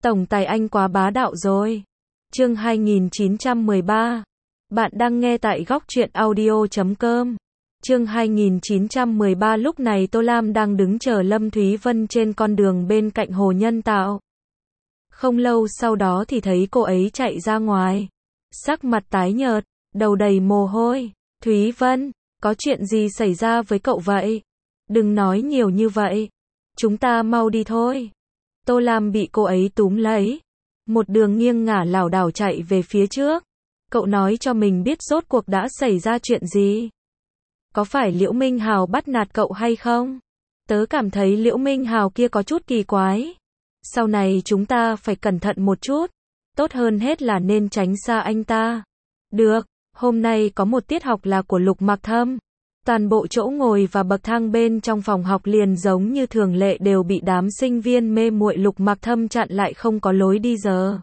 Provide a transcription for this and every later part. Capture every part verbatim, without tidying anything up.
Tổng tài anh quá bá đạo rồi. Chương hai nghìn chín trăm mười ba. Bạn đang nghe tại góc truyện audio chấm com. Chương hai nghìn chín trăm mười ba. Lúc này Tô Lam đang đứng chờ Lâm Thúy Vân trên con đường bên cạnh hồ nhân tạo. Không lâu sau đó thì thấy cô ấy chạy ra ngoài. Sắc mặt tái nhợt, đầu đầy mồ hôi. Thúy Vân, có chuyện gì xảy ra với cậu vậy? Đừng nói nhiều như vậy. Chúng ta mau đi thôi. Tô Lam bị cô ấy túm lấy. Một đường nghiêng ngả lảo đảo chạy về phía trước. Cậu nói cho mình biết rốt cuộc đã xảy ra chuyện gì. Có phải Liễu Minh Hào bắt nạt cậu hay không? Tớ cảm thấy Liễu Minh Hào kia có chút kỳ quái. Sau này chúng ta phải cẩn thận một chút. Tốt hơn hết là nên tránh xa anh ta. Được, hôm nay có một tiết học là của Lục Mặc Thâm. Toàn bộ chỗ ngồi và bậc thang bên trong phòng học liền giống như thường lệ đều bị đám sinh viên mê muội Lục Mặc Thâm chặn lại, không có lối đi giờ.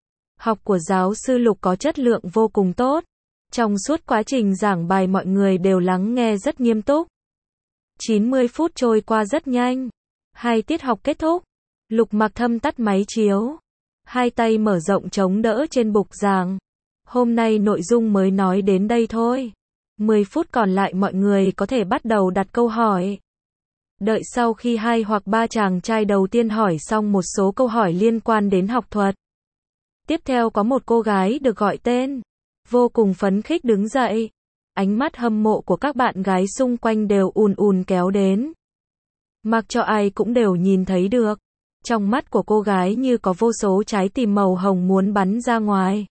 Học của giáo sư Lục có chất lượng vô cùng tốt. Trong suốt quá trình giảng bài mọi người đều lắng nghe rất nghiêm túc. chín mươi phút trôi qua rất nhanh. Hai tiết học kết thúc. Lục Mặc Thâm tắt máy chiếu. Hai tay mở rộng chống đỡ trên bục giảng. Hôm nay nội dung mới nói đến đây thôi. mười phút còn lại mọi người có thể bắt đầu đặt câu hỏi. Đợi sau khi hai hoặc ba chàng trai đầu tiên hỏi xong một số câu hỏi liên quan đến học thuật. Tiếp theo có một cô gái được gọi tên. Vô cùng phấn khích đứng dậy. Ánh mắt hâm mộ của các bạn gái xung quanh đều ùn ùn kéo đến. Mặc cho ai cũng đều nhìn thấy được. Trong mắt của cô gái như có vô số trái tim màu hồng muốn bắn ra ngoài.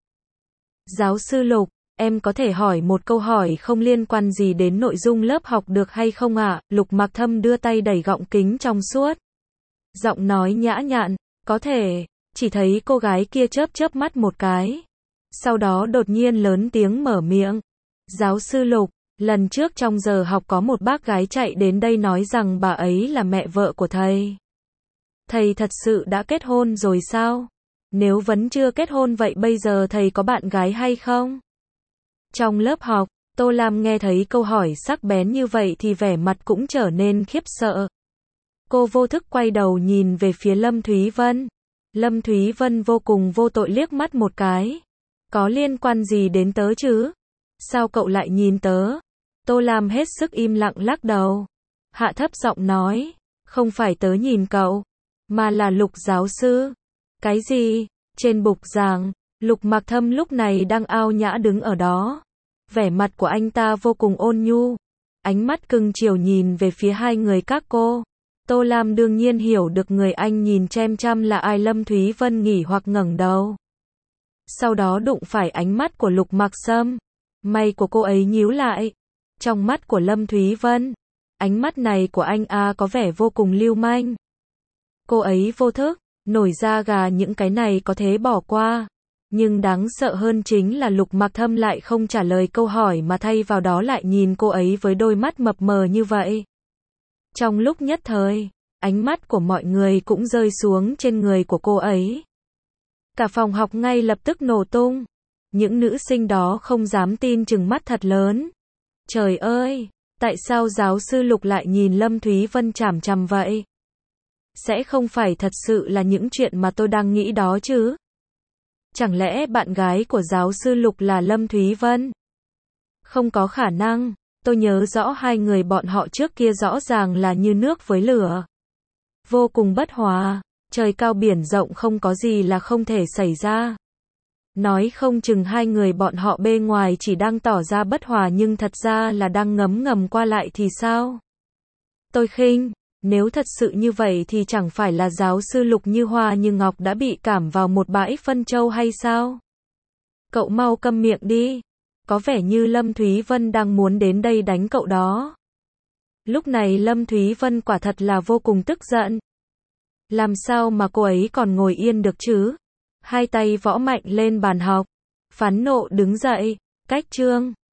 Giáo sư Lục, em có thể hỏi một câu hỏi không liên quan gì đến nội dung lớp học được hay không ạ? Lục Mặc Thâm đưa tay đẩy gọng kính trong suốt. Giọng nói nhã nhặn, có thể. Chỉ thấy cô gái kia chớp chớp mắt một cái. Sau đó đột nhiên lớn tiếng mở miệng. Giáo sư Lục, lần trước trong giờ học có một bác gái chạy đến đây nói rằng bà ấy là mẹ vợ của thầy. Thầy thật sự đã kết hôn rồi sao? Nếu vẫn chưa kết hôn vậy bây giờ thầy có bạn gái hay không? Trong lớp học, Tô Lam nghe thấy câu hỏi sắc bén như vậy thì vẻ mặt cũng trở nên khiếp sợ. Cô vô thức quay đầu nhìn về phía Lâm Thúy Vân. Lâm Thúy Vân vô cùng vô tội liếc mắt một cái. Có liên quan gì đến tớ chứ? Sao cậu lại nhìn tớ? Tô Lam hết sức im lặng lắc đầu. Hạ thấp giọng nói, không phải tớ nhìn cậu, mà là Lục giáo sư. Cái gì? Trên bục giảng, Lục Mặc Thâm lúc này đang ao nhã đứng ở đó. Vẻ mặt của anh ta vô cùng ôn nhu. Ánh mắt cưng chiều nhìn về phía hai người các cô. Tô Lam đương nhiên hiểu được người anh nhìn chăm chăm là ai. Lâm Thúy Vân nghỉ hoặc ngẩng đầu. Sau đó đụng phải ánh mắt của Lục Mặc Sâm. Mày của cô ấy nhíu lại. Trong mắt của Lâm Thúy Vân, ánh mắt này của anh a có vẻ vô cùng lưu manh. Cô ấy vô thức, nổi da gà, những cái này có thể bỏ qua. Nhưng đáng sợ hơn chính là Lục Mặc Thâm lại không trả lời câu hỏi mà thay vào đó lại nhìn cô ấy với đôi mắt mập mờ như vậy. Trong lúc nhất thời, ánh mắt của mọi người cũng rơi xuống trên người của cô ấy. Cả phòng học ngay lập tức nổ tung. Những nữ sinh đó không dám tin, trừng mắt thật lớn. Trời ơi, tại sao giáo sư Lục lại nhìn Lâm Thúy Vân chằm chằm vậy? Sẽ không phải thật sự là những chuyện mà tôi đang nghĩ đó chứ? Chẳng lẽ bạn gái của giáo sư Lục là Lâm Thúy Vân? Không có khả năng, tôi nhớ rõ hai người bọn họ trước kia rõ ràng là như nước với lửa. Vô cùng bất hòa, trời cao biển rộng, không có gì là không thể xảy ra. Nói không chừng hai người bọn họ bề ngoài chỉ đang tỏ ra bất hòa nhưng thật ra là đang ngấm ngầm qua lại thì sao? Tôi khinh, nếu thật sự như vậy thì chẳng phải là giáo sư Lục như hoa như ngọc đã bị cảm vào một bãi phân châu hay sao? Cậu mau câm miệng đi. Có vẻ như Lâm Thúy Vân đang muốn đến đây đánh cậu đó. Lúc này Lâm Thúy Vân quả thật là vô cùng tức giận. Làm sao mà cô ấy còn ngồi yên được chứ? Hai tay võ mạnh lên bàn học. Phẫn nộ đứng dậy. Cách chương.